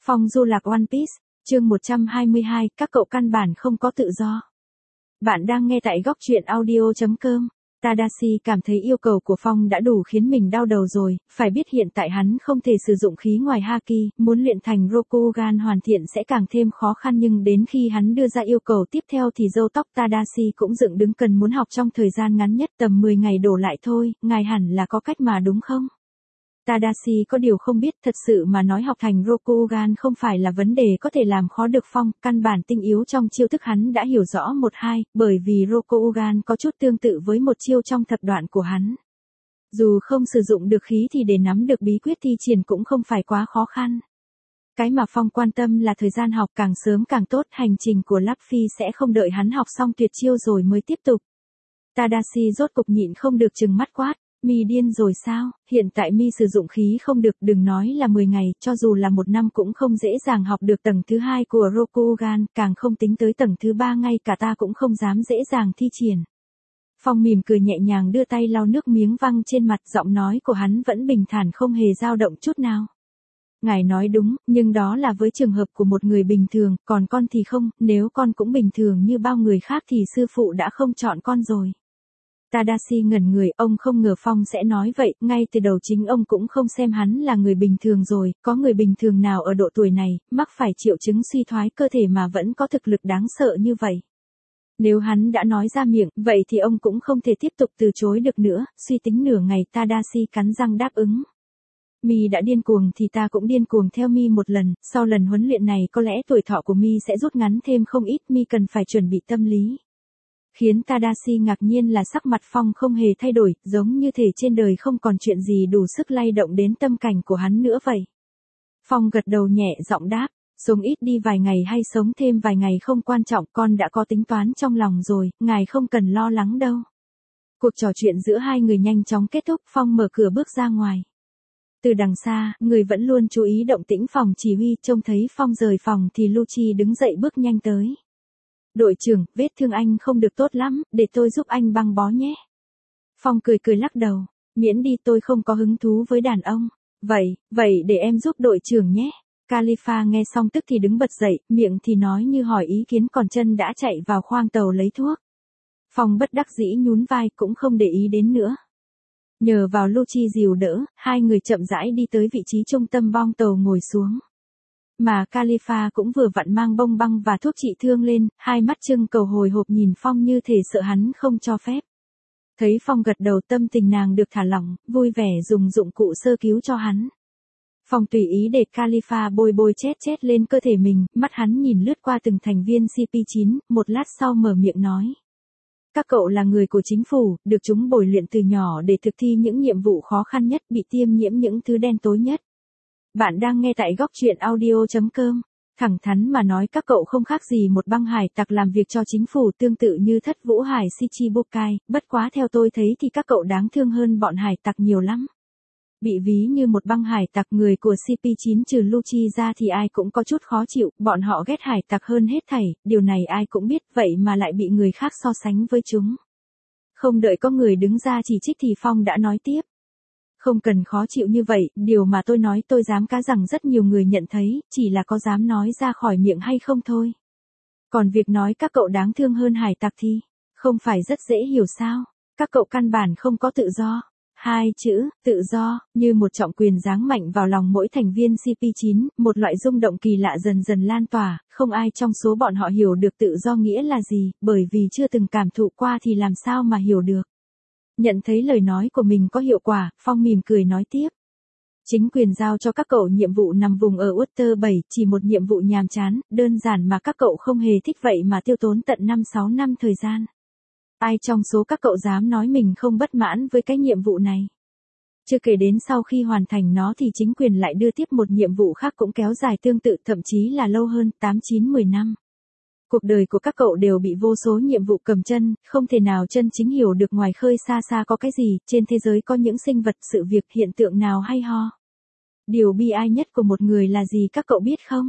Phong du lạc One Piece, chương 122, các cậu căn bản không có tự do. Bạn đang nghe tại góc truyện audio.com. Tadashi cảm thấy yêu cầu của Phong đã đủ khiến mình đau đầu rồi, phải biết hiện tại hắn không thể sử dụng khí ngoài Haki, muốn luyện thành Rokugan hoàn thiện sẽ càng thêm khó khăn, nhưng đến khi hắn đưa ra yêu cầu tiếp theo thì râu tóc Tadashi cũng dựng đứng, cần muốn học trong thời gian ngắn nhất tầm 10 ngày đổ lại thôi, ngài hẳn là có cách mà đúng không? Tadashi có điều không biết, thật sự mà nói học thành Rokugan không phải là vấn đề có thể làm khó được Phong, căn bản tinh yếu trong chiêu thức hắn đã hiểu rõ một hai, bởi vì Rokugan có chút tương tự với một chiêu trong thập đoạn của hắn. Dù không sử dụng được khí thì để nắm được bí quyết thi triển cũng không phải quá khó khăn. Cái mà Phong quan tâm là thời gian học, càng sớm càng tốt, hành trình của Luffy sẽ không đợi hắn học xong tuyệt chiêu rồi mới tiếp tục. Tadashi rốt cục nhịn không được trừng mắt quát. Mi điên rồi sao, hiện tại Mi sử dụng khí không được, đừng nói là 10 ngày, cho dù là 1 năm cũng không dễ dàng học được tầng thứ 2 của Rokugan, càng không tính tới tầng thứ 3, ngay cả ta cũng không dám dễ dàng thi triển. Phong mỉm cười nhẹ nhàng đưa tay lau nước miếng văng trên mặt, giọng nói của hắn vẫn bình thản không hề dao động chút nào. Ngài nói đúng, nhưng đó là với trường hợp của một người bình thường, còn con thì không, nếu con cũng bình thường như bao người khác thì sư phụ đã không chọn con rồi. Tadashi ngẩn người, ông không ngờ Phong sẽ nói vậy, ngay từ đầu chính ông cũng không xem hắn là người bình thường rồi, có người bình thường nào ở độ tuổi này, mắc phải triệu chứng suy thoái cơ thể mà vẫn có thực lực đáng sợ như vậy. Nếu hắn đã nói ra miệng, vậy thì ông cũng không thể tiếp tục từ chối được nữa, suy tính nửa ngày Tadashi cắn răng đáp ứng. Mi đã điên cuồng thì ta cũng điên cuồng theo Mi một lần, sau lần huấn luyện này có lẽ tuổi thọ của Mi sẽ rút ngắn thêm không ít, Mi cần phải chuẩn bị tâm lý. Khiến Tadashi ngạc nhiên là sắc mặt Phong không hề thay đổi, giống như thể trên đời không còn chuyện gì đủ sức lay động đến tâm cảnh của hắn nữa vậy. Phong gật đầu nhẹ giọng đáp, sống ít đi vài ngày hay sống thêm vài ngày không quan trọng, con đã có tính toán trong lòng rồi, ngài không cần lo lắng đâu. Cuộc trò chuyện giữa hai người nhanh chóng kết thúc, Phong mở cửa bước ra ngoài. Từ đằng xa, người vẫn luôn chú ý động tĩnh phòng chỉ huy trông thấy Phong rời phòng thì Lucci đứng dậy bước nhanh tới. Đội trưởng, vết thương anh không được tốt lắm, để tôi giúp anh băng bó nhé. Phong cười cười lắc đầu, miễn đi, tôi không có hứng thú với đàn ông. Vậy để em giúp đội trưởng nhé. Khalifa nghe xong tức thì đứng bật dậy, miệng thì nói như hỏi ý kiến còn chân đã chạy vào khoang tàu lấy thuốc. Phong bất đắc dĩ nhún vai cũng không để ý đến nữa. Nhờ vào Lucci dìu đỡ, hai người chậm rãi đi tới vị trí trung tâm bong tàu ngồi xuống. Mà Khalifa cũng vừa vặn mang bông băng và thuốc trị thương lên, hai mắt trưng cầu hồi hộp nhìn Phong như thể sợ hắn không cho phép. Thấy Phong gật đầu tâm tình nàng được thả lỏng, vui vẻ dùng dụng cụ sơ cứu cho hắn. Phong tùy ý để Khalifa bôi chét lên cơ thể mình, mắt hắn nhìn lướt qua từng thành viên CP9, một lát sau mở miệng nói. Các cậu là người của chính phủ, được chúng bồi luyện từ nhỏ để thực thi những nhiệm vụ khó khăn nhất, bị tiêm nhiễm những thứ đen tối nhất. Bạn đang nghe tại góc truyện audio.com. Thẳng thắn mà nói các cậu không khác gì một băng hải tặc làm việc cho chính phủ, tương tự như Thất Vũ Hải Shichibukai, bất quá theo tôi thấy thì các cậu đáng thương hơn bọn hải tặc nhiều lắm. Bị ví như một băng hải tặc, người của CP9 trừ Lucci ra thì ai cũng có chút khó chịu, bọn họ ghét hải tặc hơn hết thảy, điều này ai cũng biết, vậy mà lại bị người khác so sánh với chúng. Không đợi có người đứng ra chỉ trích thì Phong đã nói tiếp. Không cần khó chịu như vậy, điều mà tôi nói tôi dám cá rằng rất nhiều người nhận thấy, chỉ là có dám nói ra khỏi miệng hay không thôi. Còn việc nói các cậu đáng thương hơn hải tặc thì, không phải rất dễ hiểu sao, các cậu căn bản không có tự do. Hai chữ, tự do, như một trọng quyền giáng mạnh vào lòng mỗi thành viên CP9, một loại rung động kỳ lạ dần dần lan tỏa, không ai trong số bọn họ hiểu được tự do nghĩa là gì, bởi vì chưa từng cảm thụ qua thì làm sao mà hiểu được. Nhận thấy lời nói của mình có hiệu quả, Phong mỉm cười nói tiếp. Chính quyền giao cho các cậu nhiệm vụ nằm vùng ở Water 7, chỉ một nhiệm vụ nhàm chán, đơn giản mà các cậu không hề thích, vậy mà tiêu tốn tận 5-6 năm thời gian. Ai trong số các cậu dám nói mình không bất mãn với cái nhiệm vụ này? Chưa kể đến sau khi hoàn thành nó thì chính quyền lại đưa tiếp một nhiệm vụ khác cũng kéo dài tương tự, thậm chí là lâu hơn, 8-9-10 năm. Cuộc đời của các cậu đều bị vô số nhiệm vụ cầm chân, không thể nào chân chính hiểu được ngoài khơi xa xa có cái gì, trên thế giới có những sinh vật, sự việc, hiện tượng nào hay ho. Điều bi ai nhất của một người là gì các cậu biết không?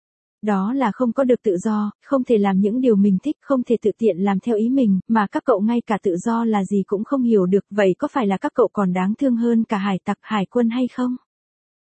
Đó là không có được tự do, không thể làm những điều mình thích, không thể tự tiện làm theo ý mình, mà các cậu ngay cả tự do là gì cũng không hiểu được, vậy có phải là các cậu còn đáng thương hơn cả hải tặc, hải quân hay không?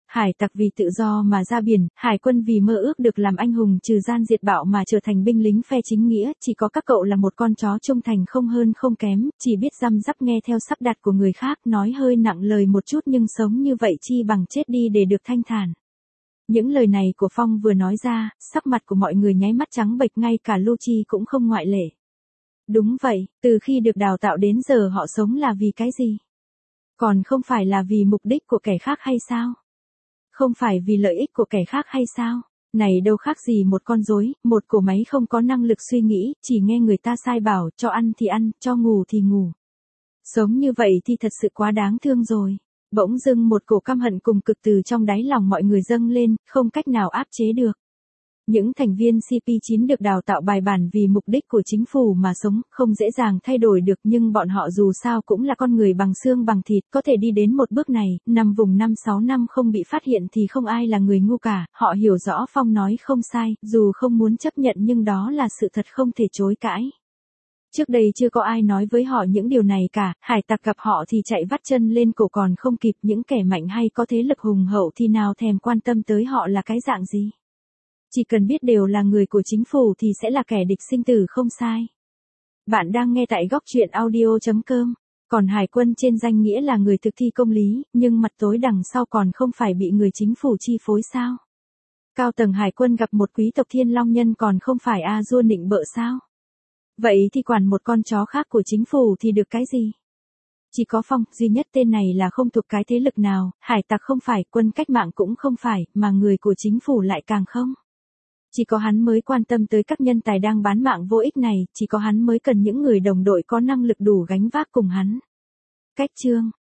Hải tặc vì tự do mà ra biển, hải quân vì mơ ước được làm anh hùng trừ gian diệt bạo mà trở thành binh lính phe chính nghĩa, chỉ có các cậu là một con chó trung thành không hơn không kém, chỉ biết răm rắp nghe theo sắp đặt của người khác, nói hơi nặng lời một chút nhưng sống như vậy chi bằng chết đi để được thanh thản. Những lời này của Phong vừa nói ra, sắc mặt của mọi người nháy mắt trắng bệch, ngay cả Lucci cũng không ngoại lệ. Đúng vậy, từ khi được đào tạo đến giờ họ sống là vì cái gì? Còn không phải là vì mục đích của kẻ khác hay sao? Không phải vì lợi ích của kẻ khác hay sao? Này đâu khác gì một con rối, một cỗ máy không có năng lực suy nghĩ, chỉ nghe người ta sai bảo, cho ăn thì ăn, cho ngủ thì ngủ. Sống như vậy thì thật sự quá đáng thương rồi. Bỗng dưng một cổ căm hận cùng cực từ trong đáy lòng mọi người dâng lên, không cách nào áp chế được. Những thành viên CP9 được đào tạo bài bản vì mục đích của chính phủ mà sống, không dễ dàng thay đổi được, nhưng bọn họ dù sao cũng là con người bằng xương bằng thịt, có thể đi đến một bước này, nằm vùng 5-6 năm không bị phát hiện thì không ai là người ngu cả, họ hiểu rõ Phong nói không sai, dù không muốn chấp nhận nhưng đó là sự thật không thể chối cãi. Trước đây chưa có ai nói với họ những điều này cả, hải tặc gặp họ thì chạy vắt chân lên cổ còn không kịp, những kẻ mạnh hay có thế lực hùng hậu thì nào thèm quan tâm tới họ là cái dạng gì. Chỉ cần biết đều là người của chính phủ thì sẽ là kẻ địch sinh tử không sai. Bạn đang nghe tại góc truyện audio.com. Còn hải quân trên danh nghĩa là người thực thi công lý, nhưng mặt tối đằng sau còn không phải bị người chính phủ chi phối sao? Cao tầng hải quân gặp một quý tộc Thiên Long Nhân còn không phải A-dua nịnh bợ sao? Vậy thì quản một con chó khác của chính phủ thì được cái gì? Chỉ có Phong, duy nhất tên này là không thuộc cái thế lực nào, hải tặc không phải, quân cách mạng cũng không phải, mà người của chính phủ lại càng không. Chỉ có hắn mới quan tâm tới các nhân tài đang bán mạng vô ích này, chỉ có hắn mới cần những người đồng đội có năng lực đủ gánh vác cùng hắn. Cách chương